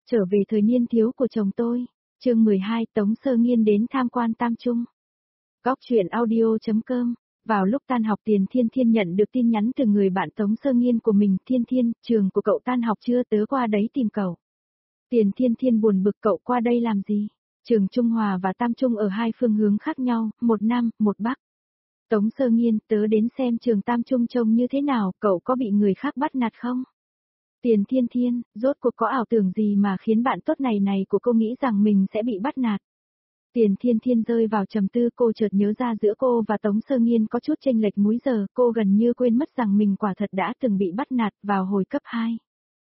Trở về thời niên thiếu của chồng tôi. Chương 12, Tống Sơ Nghiên đến tham quan Tam Trung. Góc truyện audio.com. Vào lúc tan học Tiền Thiên Thiên nhận được tin nhắn từ người bạn Tống Sơ Nghiên của mình. Thiên Thiên, trường của cậu tan học chưa, tớ qua đấy tìm cậu. Tiền Thiên Thiên buồn bực, cậu qua đây làm gì? Trường Trung Hòa và Tam Trung ở hai phương hướng khác nhau, một nam, một bắc. Tống Sơ Nghiên, tớ đến xem trường Tam Trung trông như thế nào, cậu có bị người khác bắt nạt không? Tiền Thiên Thiên, rốt cuộc có ảo tưởng gì mà khiến bạn tốt này của cô nghĩ rằng mình sẽ bị bắt nạt? Tiền Thiên Thiên rơi vào trầm tư, cô chợt nhớ ra giữa cô và Tống Sơ Nghiên có chút chênh lệch múi giờ, cô gần như quên mất rằng mình quả thật đã từng bị bắt nạt vào hồi cấp 2.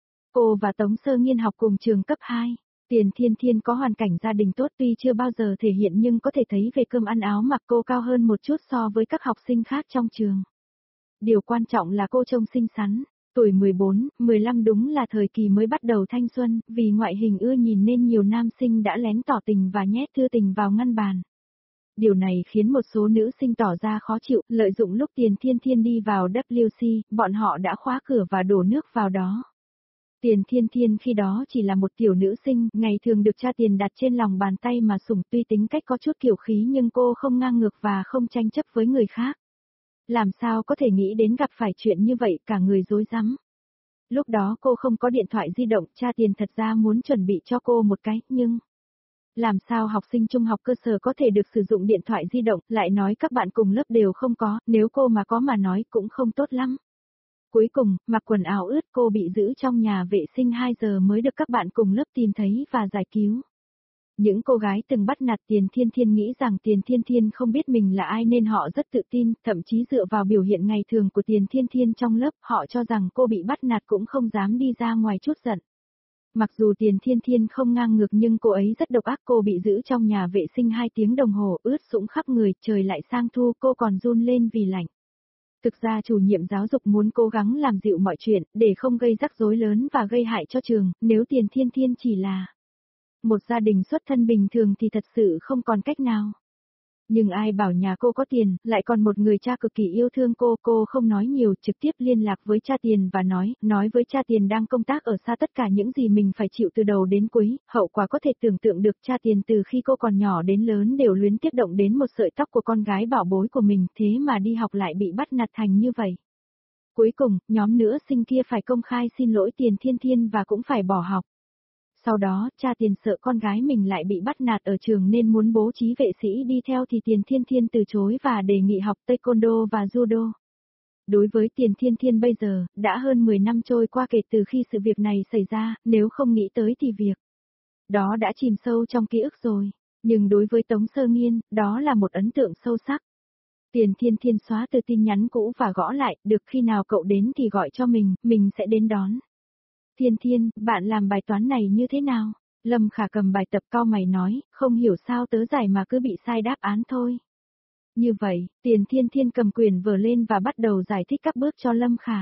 Cô và Tống Sơ Nghiên học cùng trường cấp 2. Tiền Thiên Thiên có hoàn cảnh gia đình tốt, tuy chưa bao giờ thể hiện nhưng có thể thấy về cơm ăn áo mặc cô cao hơn một chút so với các học sinh khác trong trường. Điều quan trọng là cô trông xinh xắn. Tuổi 14, 15 đúng là thời kỳ mới bắt đầu thanh xuân, vì ngoại hình ưa nhìn nên nhiều nam sinh đã lén tỏ tình và nhét thư tình vào ngăn bàn. Điều này khiến một số nữ sinh tỏ ra khó chịu, lợi dụng lúc Tiền Thiên Thiên đi vào WC, bọn họ đã khóa cửa và đổ nước vào đó. Tiền Thiên Thiên khi đó chỉ là một tiểu nữ sinh, ngày thường được cha Tiền đặt trên lòng bàn tay mà sủng, tuy tính cách có chút kiều khí nhưng cô không ngang ngược và không tranh chấp với người khác. Làm sao có thể nghĩ đến gặp phải chuyện như vậy, cả người rối rắm. Lúc đó cô không có điện thoại di động, cha Tiền thật ra muốn chuẩn bị cho cô một cái, nhưng làm sao học sinh trung học cơ sở có thể được sử dụng điện thoại di động, lại nói các bạn cùng lớp đều không có, nếu cô mà có mà nói cũng không tốt lắm. Cuối cùng, mặc quần áo ướt cô bị giữ trong nhà vệ sinh 2 giờ mới được các bạn cùng lớp tìm thấy và giải cứu. Những cô gái từng bắt nạt Tiền Thiên Thiên nghĩ rằng Tiền Thiên Thiên không biết mình là ai nên họ rất tự tin, thậm chí dựa vào biểu hiện ngày thường của Tiền Thiên Thiên trong lớp, họ cho rằng cô bị bắt nạt cũng không dám đi ra ngoài chút giận. Mặc dù Tiền Thiên Thiên không ngang ngược nhưng cô ấy rất độc ác, cô bị giữ trong nhà vệ sinh 2 tiếng đồng hồ, ướt sũng khắp người, trời lại sang thu, cô còn run lên vì lạnh. Thực ra chủ nhiệm giáo dục muốn cố gắng làm dịu mọi chuyện, để không gây rắc rối lớn và gây hại cho trường, nếu Tiền Thiên Thiên chỉ là một gia đình xuất thân bình thường thì thật sự không còn cách nào. Nhưng ai bảo nhà cô có tiền, lại còn một người cha cực kỳ yêu thương cô không nói nhiều, trực tiếp liên lạc với cha Tiền và nói với cha Tiền đang công tác ở xa tất cả những gì mình phải chịu từ đầu đến cuối, hậu quả có thể tưởng tượng được. Cha Tiền từ khi cô còn nhỏ đến lớn đều luyến tiếc động đến một sợi tóc của con gái bảo bối của mình, thế mà đi học lại bị bắt nạt thành như vậy. Cuối cùng, nhóm nữ sinh kia phải công khai xin lỗi Tiền Thiên Thiên và cũng phải bỏ học. Sau đó, cha Tiền sợ con gái mình lại bị bắt nạt ở trường nên muốn bố trí vệ sĩ đi theo thì Tiền Thiên Thiên từ chối và đề nghị học taekwondo và judo. Đối với Tiền Thiên Thiên bây giờ, đã hơn 10 năm trôi qua kể từ khi sự việc này xảy ra, nếu không nghĩ tới thì việc đó đã chìm sâu trong ký ức rồi. Nhưng đối với Tống Sơ Nghiên, đó là một ấn tượng sâu sắc. Tiền Thiên Thiên xóa từ tin nhắn cũ và gõ lại, được khi nào cậu đến thì gọi cho mình sẽ đến đón. Thiên Thiên, bạn làm bài toán này như thế nào? Lâm Khả cầm bài tập cau mày nói, không hiểu sao tớ giải mà cứ bị sai đáp án thôi. Như vậy, Tiền Thiên Thiên cầm quyển vở lên và bắt đầu giải thích các bước cho Lâm Khả.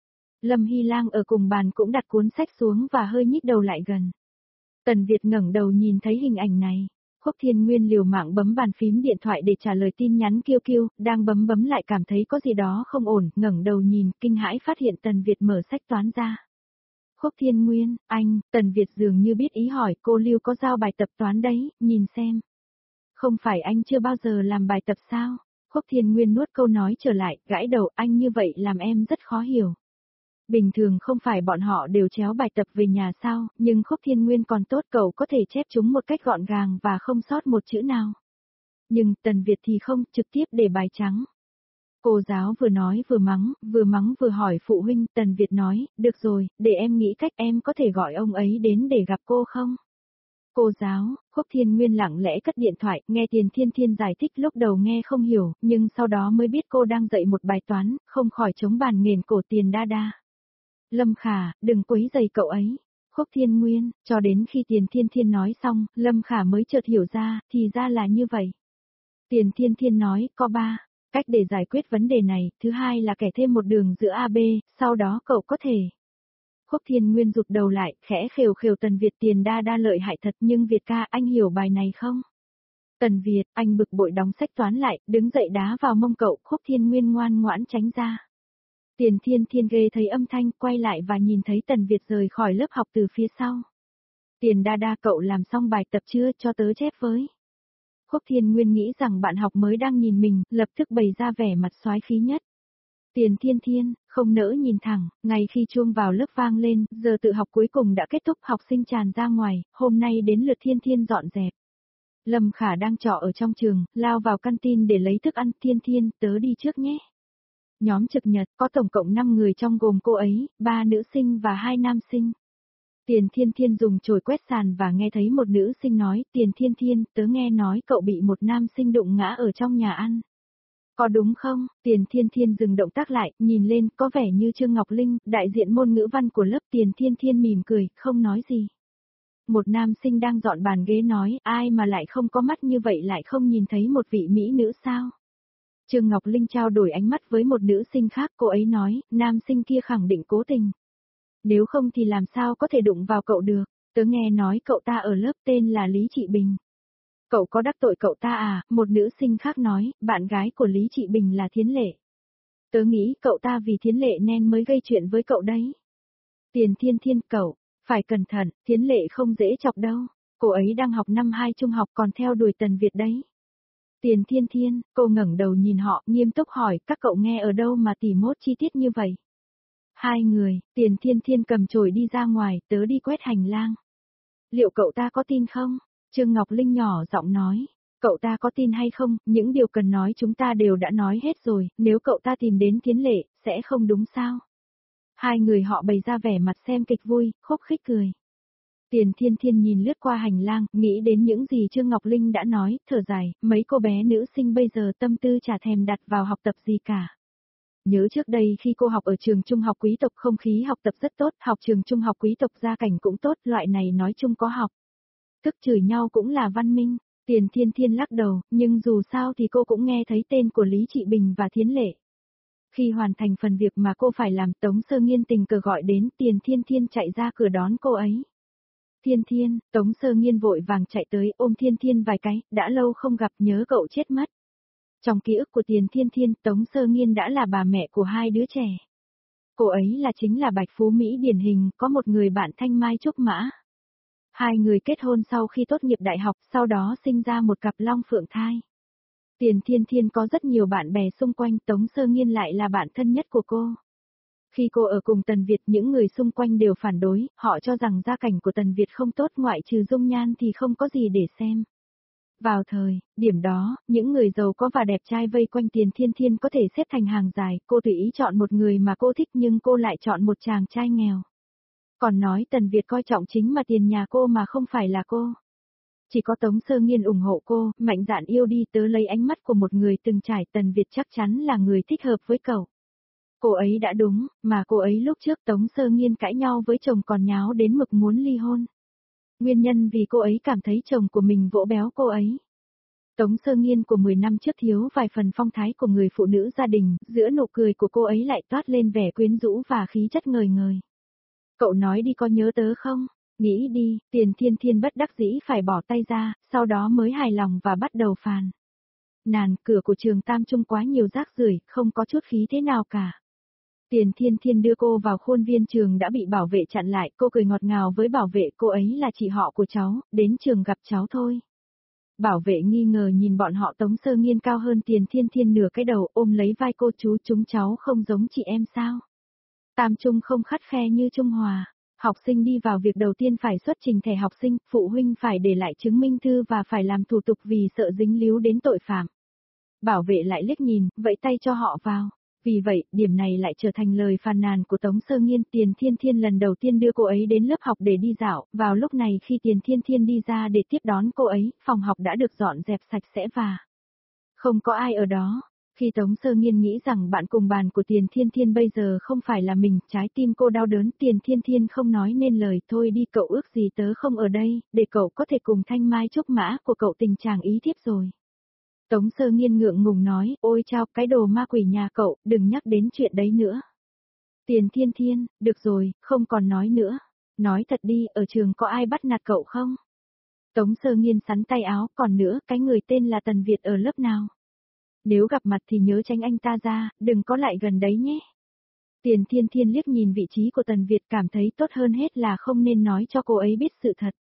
Lâm Hy Lang ở cùng bàn cũng đặt cuốn sách xuống và hơi nhích đầu lại gần. Tần Việt ngẩng đầu nhìn thấy hình ảnh này. Khúc Thiên Nguyên liều mạng bấm bàn phím điện thoại để trả lời tin nhắn kiêu kiêu, đang bấm lại cảm thấy có gì đó không ổn, ngẩng đầu nhìn, kinh hãi phát hiện Tần Việt mở sách toán ra. Khúc Thiên Nguyên, anh, Tần Việt dường như biết ý hỏi, cô Lưu có giao bài tập toán đấy, nhìn xem. Không phải anh chưa bao giờ làm bài tập sao? Khúc Thiên Nguyên nuốt câu nói trở lại, gãi đầu, anh như vậy làm em rất khó hiểu. Bình thường không phải bọn họ đều chéo bài tập về nhà sao, nhưng Khúc Thiên Nguyên còn tốt, cậu có thể chép chúng một cách gọn gàng và không sót một chữ nào. Nhưng Tần Việt thì không, trực tiếp để bài trắng. Cô giáo vừa nói vừa mắng vừa hỏi phụ huynh. Tần Việt nói, được rồi, để em nghĩ cách, em có thể gọi ông ấy đến để gặp cô không? Cô giáo, Khúc Thiên Nguyên lặng lẽ cất điện thoại, nghe Tiền Thiên Thiên giải thích, lúc đầu nghe không hiểu, nhưng sau đó mới biết cô đang dạy một bài toán, không khỏi chống bàn nghển cổ Tiền đa đa. Lâm Khả, đừng quấy rầy cậu ấy. Khúc Thiên Nguyên, cho đến khi Tiền Thiên Thiên nói xong, Lâm Khả mới chợt hiểu ra, thì ra là như vậy. Tiền Thiên Thiên nói, có 3 cách để giải quyết vấn đề này, thứ hai là kẻ thêm một đường giữa AB, sau đó cậu có thể. Khúc Thiên Nguyên rụt đầu lại, khẽ khều Tần Việt, Tiền đa đa lợi hại thật, nhưng Việt ca, anh hiểu bài này không? Tần Việt, anh bực bội đóng sách toán lại, đứng dậy đá vào mông cậu. Khúc Thiên Nguyên ngoan ngoãn tránh ra. Tiền Thiên Thiên ghê thấy âm thanh, quay lại và nhìn thấy Tần Việt rời khỏi lớp học từ phía sau. Tiền đa đa cậu làm xong bài tập chưa, cho tớ chép với. Khúc Thiên Nguyên nghĩ rằng bạn học mới đang nhìn mình, lập tức bày ra vẻ mặt soái khí nhất. Tiền Thiên Thiên, không nỡ nhìn thẳng, ngay khi chuông vào lớp vang lên, giờ tự học cuối cùng đã kết thúc, học sinh tràn ra ngoài, hôm nay đến lượt Thiên Thiên dọn dẹp. Lâm Khả đang trọ ở trong trường, lao vào canteen để lấy thức ăn. Thiên Thiên, tớ đi trước nhé. Nhóm trực nhật, có tổng cộng 5 người trong gồm cô ấy, 3 nữ sinh và 2 nam sinh. Tiền Thiên Thiên dùng chổi quét sàn và nghe thấy một nữ sinh nói, Tiền Thiên Thiên, tớ nghe nói cậu bị một nam sinh đụng ngã ở trong nhà ăn. Có đúng không? Tiền Thiên Thiên dừng động tác lại, nhìn lên, có vẻ như Trương Ngọc Linh, đại diện môn ngữ văn của lớp. Tiền Thiên Thiên mỉm cười, không nói gì. Một nam sinh đang dọn bàn ghế nói, ai mà lại không có mắt như vậy lại không nhìn thấy một vị mỹ nữ sao? Trương Ngọc Linh trao đổi ánh mắt với một nữ sinh khác, cô ấy nói, nam sinh kia khẳng định cố tình. Nếu không thì làm sao có thể đụng vào cậu được, tớ nghe nói cậu ta ở lớp tên là Lý Trị Bình. Cậu có đắc tội cậu ta à? Một nữ sinh khác nói, bạn gái của Lý Trị Bình là Thiến Lệ. Tớ nghĩ cậu ta vì Thiến Lệ nên mới gây chuyện với cậu đấy. Tiền Thiên Thiên, cậu, phải cẩn thận, Thiến Lệ không dễ chọc đâu, cô ấy đang học năm 2 trung học còn theo đuổi Tần Việt đấy. Tiền Thiên Thiên, cô ngẩng đầu nhìn họ, nghiêm túc hỏi, các cậu nghe ở đâu mà tỉ mốt chi tiết như vậy? 2 người, Tiền Thiên Thiên cầm chổi đi ra ngoài, tớ đi quét hành lang. Liệu cậu ta có tin không? Trương Ngọc Linh nhỏ giọng nói, cậu ta có tin hay không, những điều cần nói chúng ta đều đã nói hết rồi, nếu cậu ta tìm đến Thiến Lệ, sẽ không đúng sao? 2 người họ bày ra vẻ mặt xem kịch vui, khúc khích cười. Tiền Thiên Thiên nhìn lướt qua hành lang, nghĩ đến những gì Trương Ngọc Linh đã nói, thở dài, mấy cô bé nữ sinh bây giờ tâm tư chả thèm đặt vào học tập gì cả. Nhớ trước đây khi cô học ở trường trung học quý tộc không khí học tập rất tốt, học trường trung học quý tộc gia cảnh cũng tốt, loại này nói chung có học. Tức chửi nhau cũng là văn minh. Tiền Thiên Thiên lắc đầu, nhưng dù sao thì cô cũng nghe thấy tên của Lý Trị Bình và Thiến Lệ. Khi hoàn thành phần việc mà cô phải làm, Tống Sơ Nghiên tình cờ gọi đến, Tiền Thiên Thiên chạy ra cửa đón cô ấy. Thiên Thiên, Tống Sơ Nghiên vội vàng chạy tới ôm Thiên Thiên vài cái, đã lâu không gặp, nhớ cậu chết mất. Trong ký ức của Tiền Thiên Thiên, Tống Sơ Nghiên đã là bà mẹ của 2 đứa trẻ. Cô ấy chính là Bạch Phú Mỹ điển hình, có một người bạn Thanh Mai Trúc Mã. 2 người kết hôn sau khi tốt nghiệp đại học, sau đó sinh ra một cặp long phượng thai. Tiền Thiên Thiên có rất nhiều bạn bè xung quanh, Tống Sơ Nghiên lại là bạn thân nhất của cô. Khi cô ở cùng Tần Việt, những người xung quanh đều phản đối, họ cho rằng gia cảnh của Tần Việt không tốt, ngoại trừ dung nhan thì không có gì để xem. Vào thời điểm đó, những người giàu có và đẹp trai vây quanh Tiền Thiên Thiên có thể xếp thành hàng dài, cô tùy ý chọn một người mà cô thích nhưng cô lại chọn một chàng trai nghèo. Còn nói Tần Việt coi trọng chính mà tiền nhà cô mà không phải là cô. Chỉ có Tống Sơ Nghiên ủng hộ cô, mạnh dạn yêu đi, tớ lấy ánh mắt của một người từng trải, Tần Việt chắc chắn là người thích hợp với cậu. Cô ấy đã đúng, mà cô ấy lúc trước Tống Sơ Nghiên cãi nhau với chồng còn nháo đến mực muốn ly hôn. Nguyên nhân vì cô ấy cảm thấy chồng của mình vỗ béo cô ấy. Tống Sơ Nghiên của 10 năm trước thiếu vài phần phong thái của người phụ nữ gia đình, giữa nụ cười của cô ấy lại toát lên vẻ quyến rũ và khí chất ngời ngời. Cậu nói đi, có nhớ tớ không? Nghĩ đi, Tiền Thiên Thiên bất đắc dĩ phải bỏ tay ra, sau đó mới hài lòng và bắt đầu phàn. Nàn, cửa của trường Tam Trung quá nhiều rác rưởi, không có chút khí thế nào cả. Tiền Thiên Thiên đưa cô vào khuôn viên trường đã bị bảo vệ chặn lại, cô cười ngọt ngào với bảo vệ, cô ấy là chị họ của cháu, đến trường gặp cháu thôi. Bảo vệ nghi ngờ nhìn bọn họ. Tống Sơ Nghiên cao hơn Tiền Thiên Thiên nửa cái đầu, ôm lấy vai cô, chú chúng cháu không giống chị em sao? Tam Trung không khắt khe như Trung Hòa. Học sinh đi vào việc đầu tiên phải xuất trình thẻ học sinh, phụ huynh phải để lại chứng minh thư và phải làm thủ tục vì sợ dính líu đến tội phạm. Bảo vệ lại liếc nhìn, vẫy tay cho họ vào. Vì vậy, điểm này lại trở thành lời phàn nàn của Tống Sơ Nghiên. Tiền Thiên Thiên lần đầu tiên đưa cô ấy đến lớp học để đi dạo, vào lúc này khi Tiền Thiên Thiên đi ra để tiếp đón cô ấy, phòng học đã được dọn dẹp sạch sẽ và không có ai ở đó. Khi Tống Sơ Nghiên nghĩ rằng bạn cùng bàn của Tiền Thiên Thiên bây giờ không phải là mình, trái tim cô đau đớn. Tiền Thiên Thiên không nói nên lời, thôi đi cậu, ước gì tớ không ở đây, để cậu có thể cùng Thanh Mai Trúc Mã của cậu tình chàng ý thiếp rồi. Tống Sơ Nghiên ngượng ngùng nói, ôi chao, cái đồ ma quỷ nhà cậu, đừng nhắc đến chuyện đấy nữa. Tiền Thiên Thiên, được rồi, không còn nói nữa. Nói thật đi, ở trường có ai bắt nạt cậu không? Tống Sơ Nghiên sắn tay áo, còn nữa, cái người tên là Tần Việt ở lớp nào? Nếu gặp mặt thì nhớ tránh anh ta ra, đừng có lại gần đấy nhé. Tiền Thiên Thiên liếc nhìn vị trí của Tần Việt, cảm thấy tốt hơn hết là không nên nói cho cô ấy biết sự thật.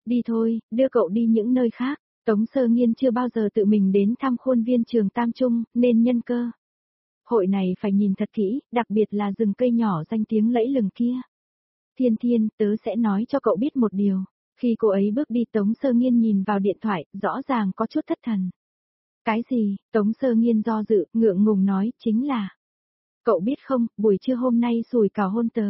Đi thôi, đưa cậu đi những nơi khác. Tống Sơ Nghiên chưa bao giờ tự mình đến thăm khuôn viên trường Tam Trung, nên nhân cơ. Hội này phải nhìn thật kỹ, đặc biệt là rừng cây nhỏ danh tiếng lẫy lừng kia. Thiên Thiên, tớ sẽ nói cho cậu biết một điều. Khi cô ấy bước đi Tống Sơ Nghiên nhìn vào điện thoại, rõ ràng có chút thất thần. Cái gì? Tống Sơ Nghiên do dự, ngượng ngùng nói, chính là. Cậu biết không, buổi trưa hôm nay Sùi Cảo hôn tớ.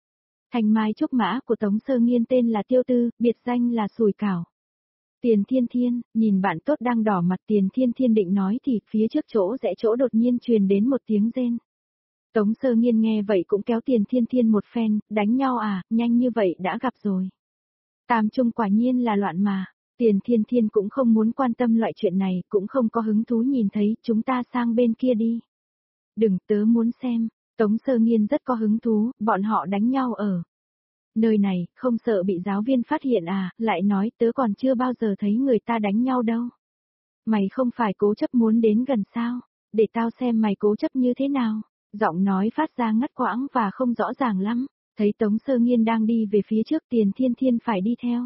Thành mai trúc mã của Tống Sơ Nghiên tên là Tiêu Tư, biệt danh là Sùi Cảo. Tiền Thiên Thiên, nhìn bạn tốt đang đỏ mặt Tiền Thiên Thiên định nói thì phía trước chỗ rẽ chỗ đột nhiên truyền đến một tiếng rên. Tống Sơ Nghiên nghe vậy cũng kéo Tiền Thiên Thiên một phen, đánh nhau à, nhanh như vậy đã gặp rồi. Tam Trung quả nhiên là loạn mà. Tiền Thiên Thiên cũng không muốn quan tâm loại chuyện này, cũng không có hứng thú nhìn thấy, chúng ta sang bên kia đi. Đừng, tớ muốn xem. Tống Sơ Nghiên rất có hứng thú, bọn họ đánh nhau ở nơi này, không sợ bị giáo viên phát hiện à, lại nói tớ còn chưa bao giờ thấy người ta đánh nhau đâu. Mày không phải cố chấp muốn đến gần sao, để tao xem mày cố chấp như thế nào. Giọng nói phát ra ngắt quãng và không rõ ràng lắm, thấy Tống Sơ Nghiên đang đi về phía trước Tiền Thiên Thiên phải đi theo.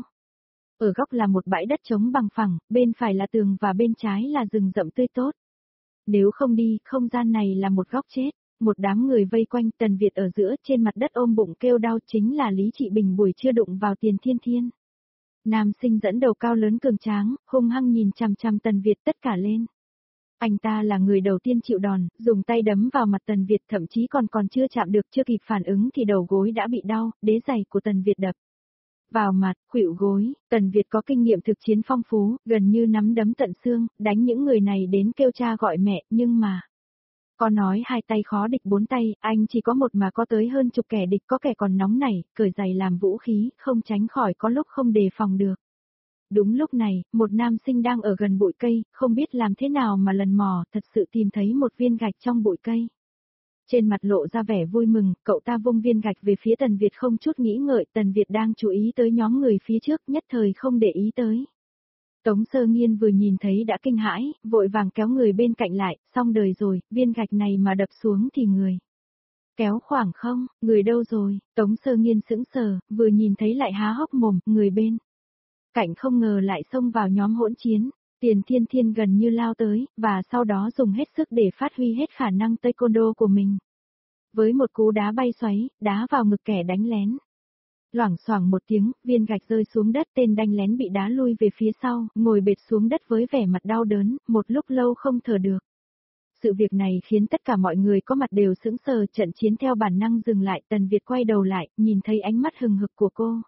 Ở góc là một bãi đất trống bằng phẳng, bên phải là tường và bên trái là rừng rậm tươi tốt. Nếu không đi, không gian này là một góc chết. Một đám người vây quanh Tần Việt ở giữa trên mặt đất ôm bụng kêu đau chính là Lý Trị Bình buổi trưa đụng vào Tiền Thiên Thiên. Nam sinh dẫn đầu cao lớn cường tráng, hung hăng nhìn chằm chằm Tần Việt tất cả lên. Anh ta là người đầu tiên chịu đòn, dùng tay đấm vào mặt Tần Việt thậm chí còn chưa chạm được chưa kịp phản ứng thì đầu gối đã bị đau, đế giày của Tần Việt đập. Vào mặt, khuỵu gối, Tần Việt có kinh nghiệm thực chiến phong phú, gần như nắm đấm tận xương, đánh những người này đến kêu cha gọi mẹ, nhưng mà. Có nói hai tay khó địch bốn tay, anh chỉ có một mà có tới hơn chục kẻ địch, có kẻ còn nóng nảy, cởi giày làm vũ khí, không tránh khỏi có lúc không đề phòng được. Đúng lúc này, một nam sinh đang ở gần bụi cây, không biết làm thế nào mà lần mò, thật sự tìm thấy một viên gạch trong bụi cây. Trên mặt lộ ra vẻ vui mừng, cậu ta vung viên gạch về phía Tần Việt không chút nghĩ ngợi, Tần Việt đang chú ý tới nhóm người phía trước, nhất thời không để ý tới. Tống Sơ Nghiên vừa nhìn thấy đã kinh hãi, vội vàng kéo người bên cạnh lại, xong đời rồi, viên gạch này mà đập xuống thì người. Kéo khoảng không, người đâu rồi, Tống Sơ Nghiên sững sờ, vừa nhìn thấy lại há hốc mồm, người bên cạnh không ngờ lại xông vào nhóm hỗn chiến. Tiền Thiên Thiên gần như lao tới, và sau đó dùng hết sức để phát huy hết khả năng taekwondo của mình. Với một cú đá bay xoáy, đá vào ngực kẻ đánh lén. Loảng xoảng một tiếng, viên gạch rơi xuống đất, tên đánh lén bị đá lui về phía sau, ngồi bệt xuống đất với vẻ mặt đau đớn, một lúc lâu không thở được. Sự việc này khiến tất cả mọi người có mặt đều sững sờ, trận chiến theo bản năng dừng lại, Tần Việt quay đầu lại, nhìn thấy ánh mắt hừng hực của cô.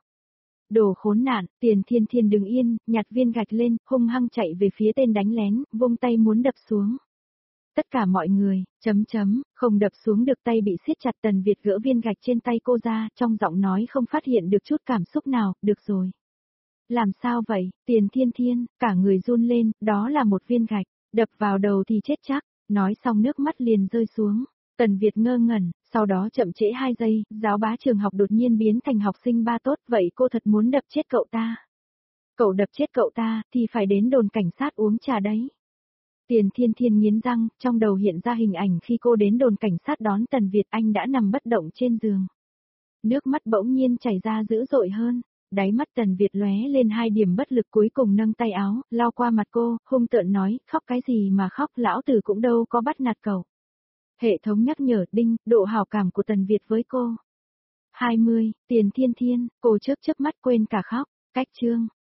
Đồ khốn nạn, Tiền Thiên Thiên đứng yên, nhặt viên gạch lên, hung hăng chạy về phía tên đánh lén, vung tay muốn đập xuống. Tất cả mọi người, không đập xuống được, tay bị siết chặt. Tần Việt gỡ viên gạch trên tay cô ra, trong giọng nói không phát hiện được chút cảm xúc nào, được rồi. Làm sao vậy, Tiền Thiên Thiên, cả người run lên, đó là một viên gạch, đập vào đầu thì chết chắc, nói xong nước mắt liền rơi xuống. Tần Việt ngơ ngẩn, sau đó chậm trễ 2 giây, giáo bá trường học đột nhiên biến thành học sinh ba tốt, vậy cô thật muốn đập chết cậu ta. Cậu đập chết cậu ta, thì phải đến đồn cảnh sát uống trà đấy. Tiền Thiên Thiên nghiến răng, trong đầu hiện ra hình ảnh khi cô đến đồn cảnh sát đón Tần Việt, anh đã nằm bất động trên giường. Nước mắt bỗng nhiên chảy ra dữ dội hơn, đáy mắt Tần Việt lóe lên 2 điểm bất lực, cuối cùng nâng tay áo, lau qua mặt cô, hung tợn nói, khóc cái gì mà khóc, lão tử cũng đâu có bắt nạt cậu. Hệ thống nhắc nhở, đinh, độ hảo cảm của Tần Việt với cô. 20, Tiền Thiên Thiên, cô chớp chớp mắt quên cả khóc, cách chương.